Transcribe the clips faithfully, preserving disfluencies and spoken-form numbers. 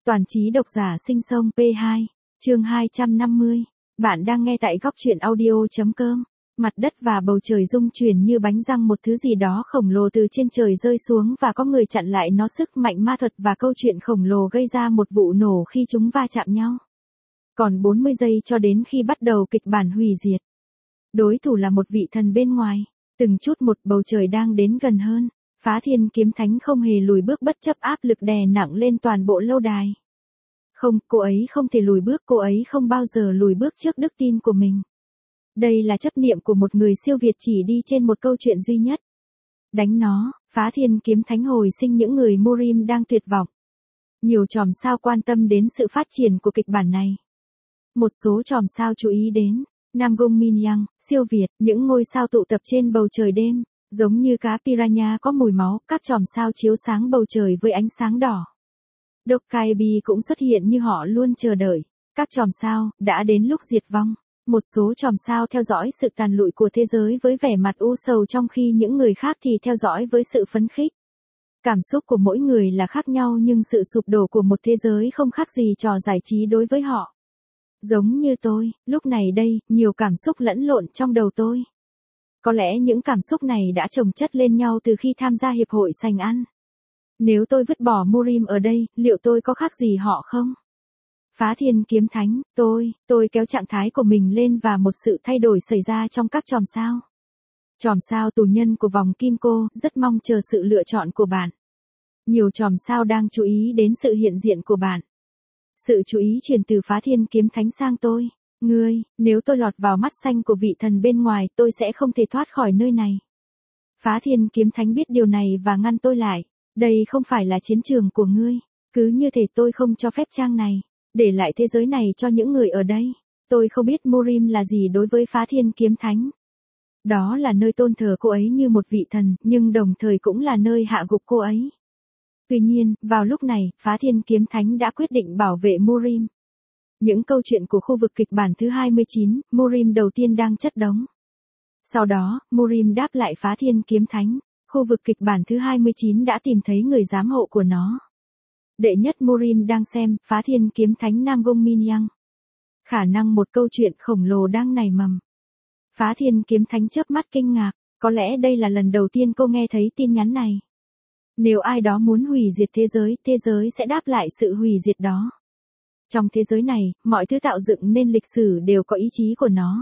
Toàn trí độc giả sinh sông pê hai, chương hai trăm năm mươi. Bạn đang nghe tại góc truyện audio.com. Mặt đất và bầu trời rung chuyển như bánh răng, một thứ gì đó khổng lồ từ trên trời rơi xuống và có người chặn lại nó. Sức mạnh ma thuật và câu chuyện khổng lồ gây ra một vụ nổ khi chúng va chạm nhau. Còn bốn mươi giây cho đến khi bắt đầu kịch bản hủy diệt. Đối thủ là một vị thần bên ngoài. Từng chút một, bầu trời đang đến gần hơn. Phá Thiên Kiếm Thánh không hề lùi bước bất chấp áp lực đè nặng lên toàn bộ lâu đài. Không, cô ấy không thể lùi bước, cô ấy không bao giờ lùi bước trước đức tin của mình. Đây là chấp niệm của một người siêu việt chỉ đi trên một câu chuyện duy nhất. Đánh nó. Phá Thiên Kiếm Thánh hồi sinh những người Murim đang tuyệt vọng. Nhiều chòm sao quan tâm đến sự phát triển của kịch bản này. Một số chòm sao chú ý đến Nam Gong Min Yang, siêu việt, những ngôi sao tụ tập trên bầu trời đêm. Giống như cá piranha có mùi máu, các chòm sao chiếu sáng bầu trời với ánh sáng đỏ. Dokkaebi cũng xuất hiện như họ luôn chờ đợi. Các chòm sao đã đến lúc diệt vong. Một số chòm sao theo dõi sự tàn lụi của thế giới với vẻ mặt u sầu, trong khi những người khác thì theo dõi với sự phấn khích. Cảm xúc của mỗi người là khác nhau, nhưng sự sụp đổ của một thế giới không khác gì trò giải trí đối với họ. Giống như tôi, lúc này đây, nhiều cảm xúc lẫn lộn trong đầu tôi. Có lẽ những cảm xúc này đã chồng chất lên nhau từ khi tham gia hiệp hội sành ăn. Nếu tôi vứt bỏ Murim ở đây, liệu tôi có khác gì họ không? Phá Thiên Kiếm Thánh, tôi, tôi kéo trạng thái của mình lên và một sự thay đổi xảy ra trong các chòm sao. Chòm sao tù nhân của vòng kim cô, rất mong chờ sự lựa chọn của bạn. Nhiều chòm sao đang chú ý đến sự hiện diện của bạn. Sự chú ý chuyển từ Phá Thiên Kiếm Thánh sang tôi. Ngươi, nếu tôi lọt vào mắt xanh của vị thần bên ngoài, tôi sẽ không thể thoát khỏi nơi này. Phá Thiên Kiếm Thánh biết điều này và ngăn tôi lại. Đây không phải là chiến trường của ngươi. Cứ như thể tôi không cho phép trang này. Để lại thế giới này cho những người ở đây. Tôi không biết Murim là gì đối với Phá Thiên Kiếm Thánh. Đó là nơi tôn thờ cô ấy như một vị thần, nhưng đồng thời cũng là nơi hạ gục cô ấy. Tuy nhiên, vào lúc này, Phá Thiên Kiếm Thánh đã quyết định bảo vệ Murim. Những câu chuyện của khu vực kịch bản thứ hai mươi chín, Murim đầu tiên đang chất đống. Sau đó, Murim đáp lại Phá Thiên Kiếm Thánh. Khu vực kịch bản thứ hai mươi chín đã tìm thấy người giám hộ của nó. Đệ nhất Murim đang xem Phá Thiên Kiếm Thánh Nam Gong Min Yang. Khả năng một câu chuyện khổng lồ đang nảy mầm. Phá Thiên Kiếm Thánh chớp mắt kinh ngạc. Có lẽ đây là lần đầu tiên cô nghe thấy tin nhắn này. Nếu ai đó muốn hủy diệt thế giới, thế giới sẽ đáp lại sự hủy diệt đó. Trong thế giới này, mọi thứ tạo dựng nên lịch sử đều có ý chí của nó.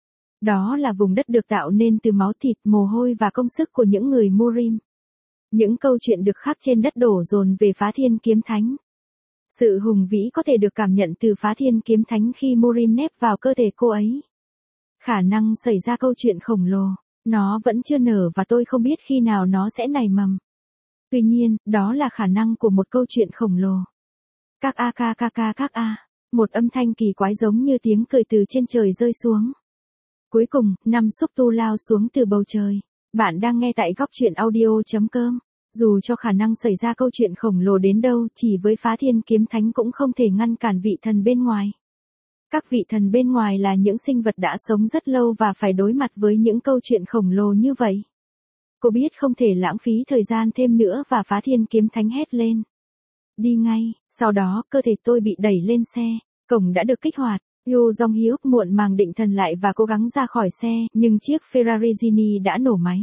Đó là vùng đất được tạo nên từ máu thịt, mồ hôi và công sức của những người Murim. Những câu chuyện được khắc trên đất đổ dồn về Phá Thiên Kiếm Thánh. Sự hùng vĩ có thể được cảm nhận từ Phá Thiên Kiếm Thánh khi Murim nép vào cơ thể cô ấy. Khả năng xảy ra câu chuyện khổng lồ, nó vẫn chưa nở và tôi không biết khi nào nó sẽ nảy mầm. Tuy nhiên, đó là khả năng của một câu chuyện khổng lồ. Các a ca ca ca các a, một âm thanh kỳ quái giống như tiếng cười từ trên trời rơi xuống. Cuối cùng, năm xúc tu lao xuống từ bầu trời. Bạn đang nghe tại góc truyện audio.com. Dù cho khả năng xảy ra câu chuyện khổng lồ đến đâu, chỉ với Phá Thiên Kiếm Thánh cũng không thể ngăn cản vị thần bên ngoài. Các vị thần bên ngoài là những sinh vật đã sống rất lâu và phải đối mặt với những câu chuyện khổng lồ như vậy. Cô biết không thể lãng phí thời gian thêm nữa và Phá Thiên Kiếm Thánh hét lên. Đi ngay. Sau đó, cơ thể tôi bị đẩy lên xe. Cổng đã được kích hoạt. Yo Jong Hyuk muộn màng định thần lại và cố gắng ra khỏi xe, nhưng chiếc Ferrari Gini đã nổ máy.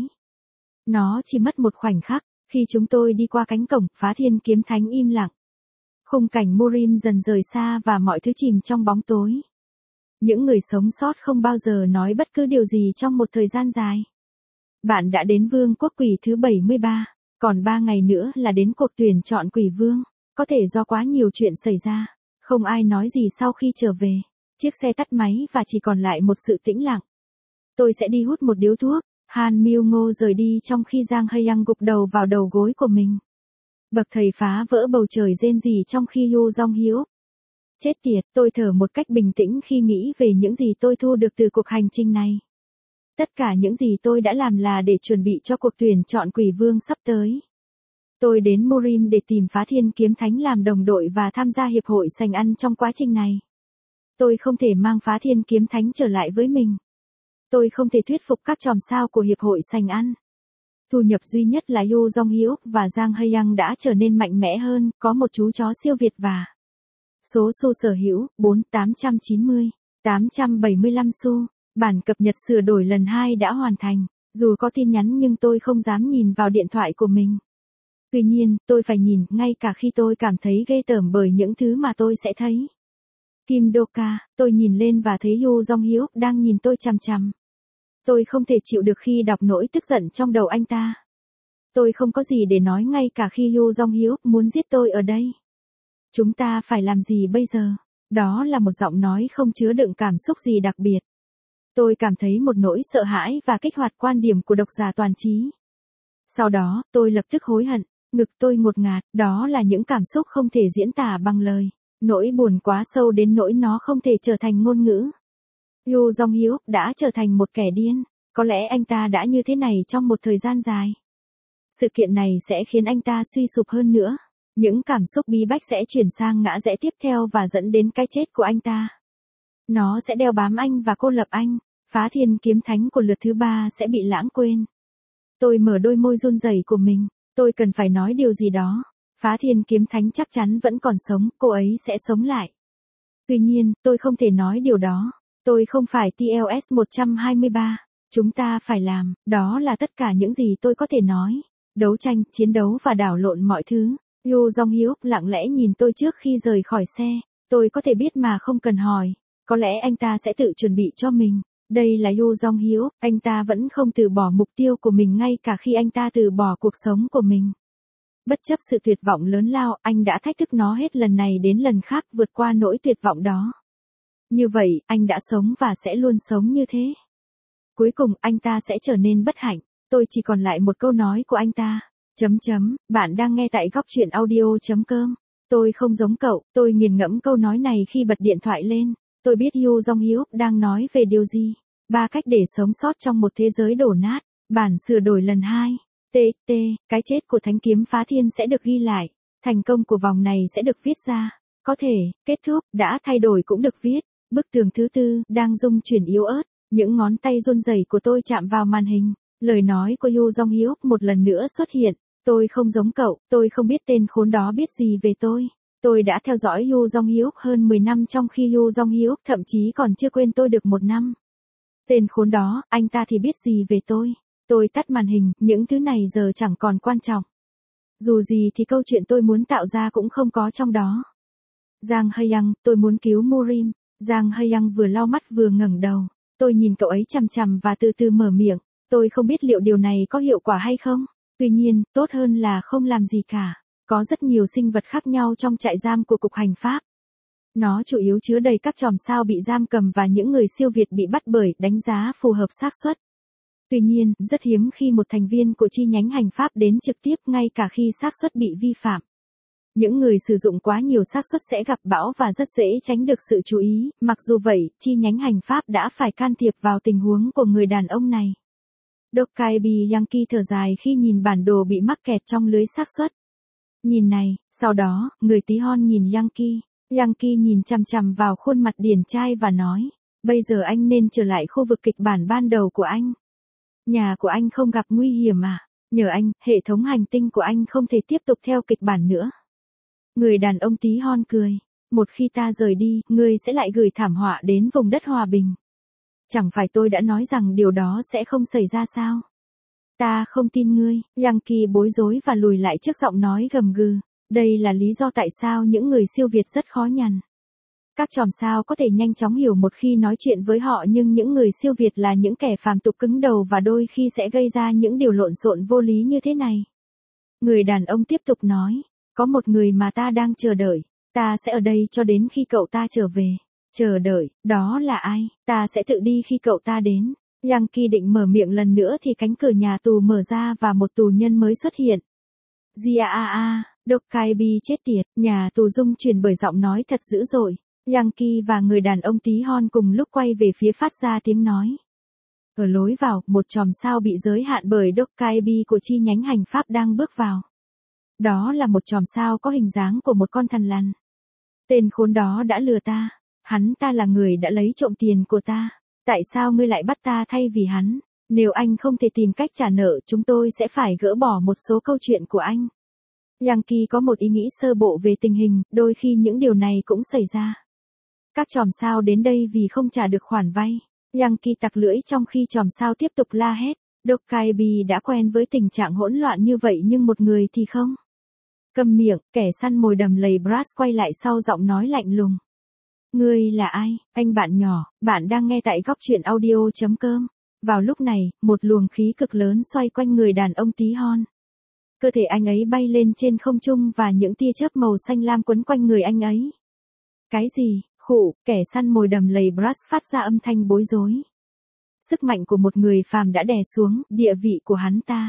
Nó chỉ mất một khoảnh khắc. Khi chúng tôi đi qua cánh cổng, Phá Thiên Kiếm Thánh im lặng. Khung cảnh Murim dần rời xa và mọi thứ chìm trong bóng tối. Những người sống sót không bao giờ nói bất cứ điều gì trong một thời gian dài. Bạn đã đến Vương quốc Quỷ thứ bảy mươi ba. Còn ba ngày nữa là đến cuộc tuyển chọn Quỷ Vương. Có thể do quá nhiều chuyện xảy ra. Không ai nói gì sau khi trở về. Chiếc xe tắt máy và chỉ còn lại một sự tĩnh lặng. Tôi sẽ đi hút một điếu thuốc. Han Myung Ngô rời đi trong khi Jang Hae-young gục đầu vào đầu gối của mình. Bậc thầy phá vỡ bầu trời rên rỉ trong khi Yo Jong Hyuk. Chết tiệt, tôi thở một cách bình tĩnh khi nghĩ về những gì tôi thu được từ cuộc hành trình này. Tất cả những gì tôi đã làm là để chuẩn bị cho cuộc tuyển chọn Quỷ Vương sắp tới. Tôi đến Murim để tìm Phá Thiên Kiếm Thánh làm đồng đội và tham gia hiệp hội sành ăn trong quá trình này. Tôi không thể mang Phá Thiên Kiếm Thánh trở lại với mình. Tôi không thể thuyết phục các chòm sao của hiệp hội sành ăn. Thu nhập duy nhất là Yo Jong Hyuk và Jang Hae-young đã trở nên mạnh mẽ hơn, có một chú chó siêu việt và Số xu sở hữu, bốn nghìn tám trăm chín mươi, tám trăm bảy mươi lăm xu. Bản cập nhật sửa đổi lần hai đã hoàn thành. Dù có tin nhắn nhưng tôi không dám nhìn vào điện thoại của mình. Tuy nhiên, tôi phải nhìn, ngay cả khi tôi cảm thấy ghê tởm bởi những thứ mà tôi sẽ thấy. Kim Do-ka, tôi nhìn lên và thấy Yoo Jong-hyuk đang nhìn tôi chằm chằm. Tôi không thể chịu được khi đọc nỗi tức giận trong đầu anh ta. Tôi không có gì để nói ngay cả khi Yoo Jong-hyuk muốn giết tôi ở đây. Chúng ta phải làm gì bây giờ? Đó là một giọng nói không chứa đựng cảm xúc gì đặc biệt. Tôi cảm thấy một nỗi sợ hãi và kích hoạt quan điểm của độc giả toàn trí. Sau đó, tôi lập tức hối hận, ngực tôi ngột ngạt, đó là những cảm xúc không thể diễn tả bằng lời. Nỗi buồn quá sâu đến nỗi nó không thể trở thành ngôn ngữ. Yoo Jong-hyuk đã trở thành một kẻ điên. Có lẽ anh ta đã như thế này trong một thời gian dài. Sự kiện này sẽ khiến anh ta suy sụp hơn nữa. Những cảm xúc bí bách sẽ chuyển sang ngã rẽ tiếp theo và dẫn đến cái chết của anh ta. Nó sẽ đeo bám anh và cô lập anh. Phá thiên kiếm thánh của lượt thứ ba sẽ bị lãng quên. Tôi mở đôi môi run rẩy của mình. Tôi cần phải nói điều gì đó. Phá thiên kiếm thánh chắc chắn vẫn còn sống, cô ấy sẽ sống lại. Tuy nhiên, tôi không thể nói điều đó. Tôi không phải T L S một hai ba. Chúng ta phải làm, đó là tất cả những gì tôi có thể nói. Đấu tranh, chiến đấu và đảo lộn mọi thứ. Yoo Jong-hyuk lặng lẽ nhìn tôi trước khi rời khỏi xe. Tôi có thể biết mà không cần hỏi. Có lẽ anh ta sẽ tự chuẩn bị cho mình. Đây là Yoo Jong-hyuk, anh ta vẫn không từ bỏ mục tiêu của mình ngay cả khi anh ta từ bỏ cuộc sống của mình. Bất chấp sự tuyệt vọng lớn lao, anh đã thách thức nó hết lần này đến lần khác vượt qua nỗi tuyệt vọng đó. Như vậy, anh đã sống và sẽ luôn sống như thế. Cuối cùng, anh ta sẽ trở nên bất hạnh. Tôi chỉ còn lại một câu nói của anh ta. Chấm chấm, bạn đang nghe tại góc truyện audio.com. Tôi không giống cậu, tôi nghiền ngẫm câu nói này khi bật điện thoại lên. Tôi biết Yoo Jong-hyuk đang nói về điều gì. Ba cách để sống sót trong một thế giới đổ nát. Bản sửa đổi lần hai. T T, cái chết của Thánh kiếm phá thiên sẽ được ghi lại. Thành công của vòng này sẽ được viết ra. Có thể, kết thúc, đã thay đổi cũng được viết. Bức tường thứ tư, đang rung chuyển yếu ớt. Những ngón tay run rẩy của tôi chạm vào màn hình. Lời nói của Yoo Jong-hyuk một lần nữa xuất hiện. Tôi không giống cậu, tôi không biết tên khốn đó biết gì về tôi. Tôi đã theo dõi Yoo Jong-hyuk hơn mười năm trong khi Yoo Jong-hyuk thậm chí còn chưa quên tôi được một năm. Tên khốn đó, anh ta thì biết gì về tôi. Tôi tắt màn hình, những thứ này giờ chẳng còn quan trọng. Dù gì thì câu chuyện tôi muốn tạo ra cũng không có trong đó. Giang Hae-young, tôi muốn cứu Murim. Giang Hae-young vừa lau mắt vừa ngẩng đầu. Tôi nhìn cậu ấy chằm chằm và từ từ mở miệng. Tôi không biết liệu điều này có hiệu quả hay không. Tuy nhiên, tốt hơn là không làm gì cả. Có rất nhiều sinh vật khác nhau trong trại giam của Cục Hành Pháp. Nó chủ yếu chứa đầy các chòm sao bị giam cầm và những người siêu việt bị bắt bởi đánh giá phù hợp xác suất. Tuy nhiên, rất hiếm khi một thành viên của chi nhánh hành pháp đến trực tiếp ngay cả khi xác suất bị vi phạm. Những người sử dụng quá nhiều xác suất sẽ gặp bão và rất dễ tránh được sự chú ý, mặc dù vậy, chi nhánh hành pháp đã phải can thiệp vào tình huống của người đàn ông này. Dokkaebi Yankee thở dài khi nhìn bản đồ bị mắc kẹt trong lưới xác suất. Nhìn này, sau đó, người tí hon nhìn Yankee. Yankee nhìn chằm chằm vào khuôn mặt điển trai và nói, bây giờ anh nên trở lại khu vực kịch bản ban đầu của anh. Nhà của anh không gặp nguy hiểm à? Nhờ anh, hệ thống hành tinh của anh không thể tiếp tục theo kịch bản nữa. Người đàn ông tí hon cười. Một khi ta rời đi, ngươi sẽ lại gửi thảm họa đến vùng đất hòa bình. Chẳng phải tôi đã nói rằng điều đó sẽ không xảy ra sao? Ta không tin ngươi. Yankee bối rối và lùi lại trước giọng nói gầm gừ. Đây là lý do tại sao những người siêu việt rất khó nhằn. Các chòm sao có thể nhanh chóng hiểu một khi nói chuyện với họ, nhưng những người siêu việt là những kẻ phàm tục cứng đầu và đôi khi sẽ gây ra những điều lộn xộn vô lý như thế này. Người đàn ông tiếp tục nói, có một người mà ta đang chờ đợi, ta sẽ ở đây cho đến khi cậu ta trở về. Chờ đợi, đó là ai? Ta sẽ tự đi khi cậu ta đến. Yankee định mở miệng lần nữa thì cánh cửa nhà tù mở ra và một tù nhân mới xuất hiện. Giaa, Dokkaebi chết tiệt, nhà tù rung chuyển bởi giọng nói thật dữ dội. Yankee và người đàn ông tí hon cùng lúc quay về phía phát ra tiếng nói. Ở lối vào, một chòm sao bị giới hạn bởi Dokkaebi của chi nhánh hành pháp đang bước vào. Đó là một chòm sao có hình dáng của một con thằn lằn. Tên khốn đó đã lừa ta. Hắn ta là người đã lấy trộm tiền của ta. Tại sao ngươi lại bắt ta thay vì hắn? Nếu anh không thể tìm cách trả nợ, chúng tôi sẽ phải gỡ bỏ một số câu chuyện của anh. Yankee có một ý nghĩ sơ bộ về tình hình, đôi khi những điều này cũng xảy ra. Các chòm sao đến đây vì không trả được khoản vay. Yankee tặc lưỡi trong khi chòm sao tiếp tục la hét. Dokkaebi đã quen với tình trạng hỗn loạn như vậy nhưng một người thì không. Câm miệng, kẻ săn mồi đầm lầy Brass quay lại sau giọng nói lạnh lùng. Ngươi là ai, anh bạn nhỏ, bạn đang nghe tại góc truyện audio.com. Vào lúc này, một luồng khí cực lớn xoay quanh người đàn ông tí hon. Cơ thể anh ấy bay lên trên không trung và những tia chớp màu xanh lam quấn quanh người anh ấy. Cái gì, khụ, kẻ săn mồi đầm lầy Brass phát ra âm thanh bối rối. Sức mạnh của một người phàm đã đè xuống địa vị của hắn ta.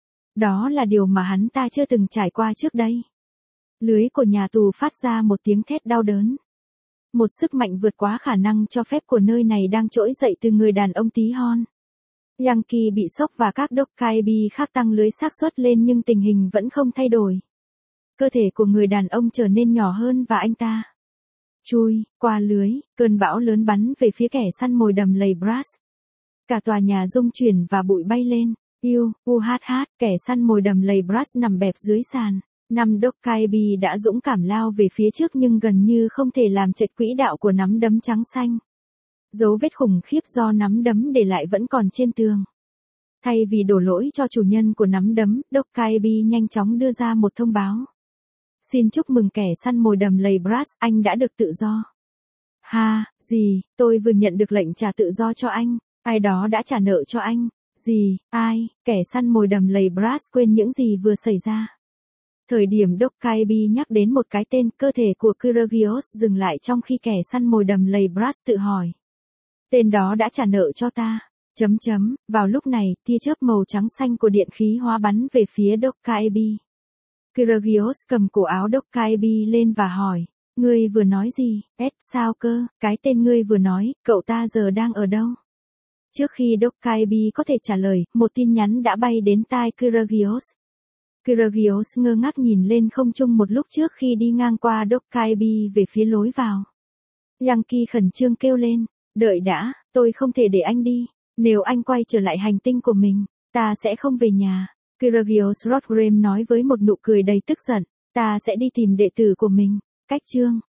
Đó là điều mà hắn ta chưa từng trải qua trước đây. Lưới của nhà tù phát ra một tiếng thét đau đớn. Một sức mạnh vượt quá khả năng cho phép của nơi này đang trỗi dậy từ người đàn ông tí hon. Yankee bị sốc và các Dokkaebi khác tăng lưới xác suất lên nhưng tình hình vẫn không thay đổi. Cơ thể của người đàn ông trở nên nhỏ hơn và anh ta chui qua lưới, cơn bão lớn bắn về phía kẻ săn mồi đầm lầy Brass. Cả tòa nhà rung chuyển và bụi bay lên. Yêu, u hát hát, kẻ săn mồi đầm lầy Brass nằm bẹp dưới sàn. Năm Dokkaebi đã dũng cảm lao về phía trước nhưng gần như không thể làm trật quỹ đạo của nắm đấm trắng xanh. Dấu vết khủng khiếp do nắm đấm để lại vẫn còn trên tường. Thay vì đổ lỗi cho chủ nhân của nắm đấm, Dokkaebi nhanh chóng đưa ra một thông báo. Xin chúc mừng kẻ săn mồi đầm lầy Brass, anh đã được tự do. Ha, gì, tôi vừa nhận được lệnh trả tự do cho anh, ai đó đã trả nợ cho anh. Gì, ai, kẻ săn mồi đầm lầy Brass quên những gì vừa xảy ra. Thời điểm Dokkaebi nhắc đến một cái tên, cơ thể của Kyrgios dừng lại trong khi kẻ săn mồi đầm lầy Brass tự hỏi. Tên đó đã trả nợ cho ta. Chấm chấm, vào lúc này, tia chớp màu trắng xanh của điện khí hóa bắn về phía Dokkaebi. Kyrgios cầm cổ áo Dokkaebi lên và hỏi. Ngươi vừa nói gì, Ed sao cơ, cái tên ngươi vừa nói, cậu ta giờ đang ở đâu? Trước khi Dokkaebi có thể trả lời, một tin nhắn đã bay đến tai Kyrgios. Kyrgios ngơ ngác nhìn lên không trung một lúc trước khi đi ngang qua Dokkaebi về phía lối vào. Yankee khẩn trương kêu lên, đợi đã, tôi không thể để anh đi. Nếu anh quay trở lại hành tinh của mình, ta sẽ không về nhà. Kyrgios Rodgrim nói với một nụ cười đầy tức giận, ta sẽ đi tìm đệ tử của mình. Cách chương